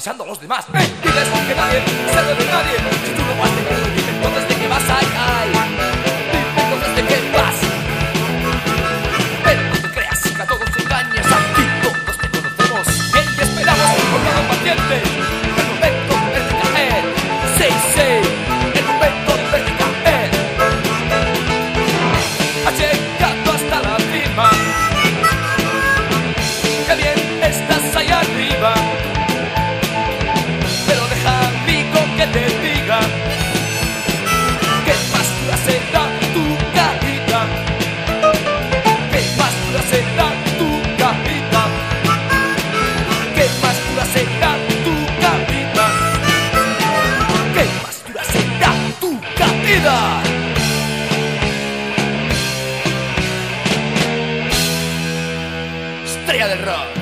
avisando a los demás. Diles que nadie sabe de nadie. Si tú no vas de que dime entonces de qué vas. Ay, ay. Dime entonces de qué vas. Pero no te creas que a todos engañas. Aquí todos te conocemos bien y esperamos con lado paciente el momento de caer. Sí, sí, el momento de caer. Has llegado hasta la cima. Qué bien estás ahí arriba. Pero deja, amigo, que te diga que más dura será tu caída. Que más dura será tu caída. Que más dura será tu caída. Que más dura será tu caída. Estrella del rock.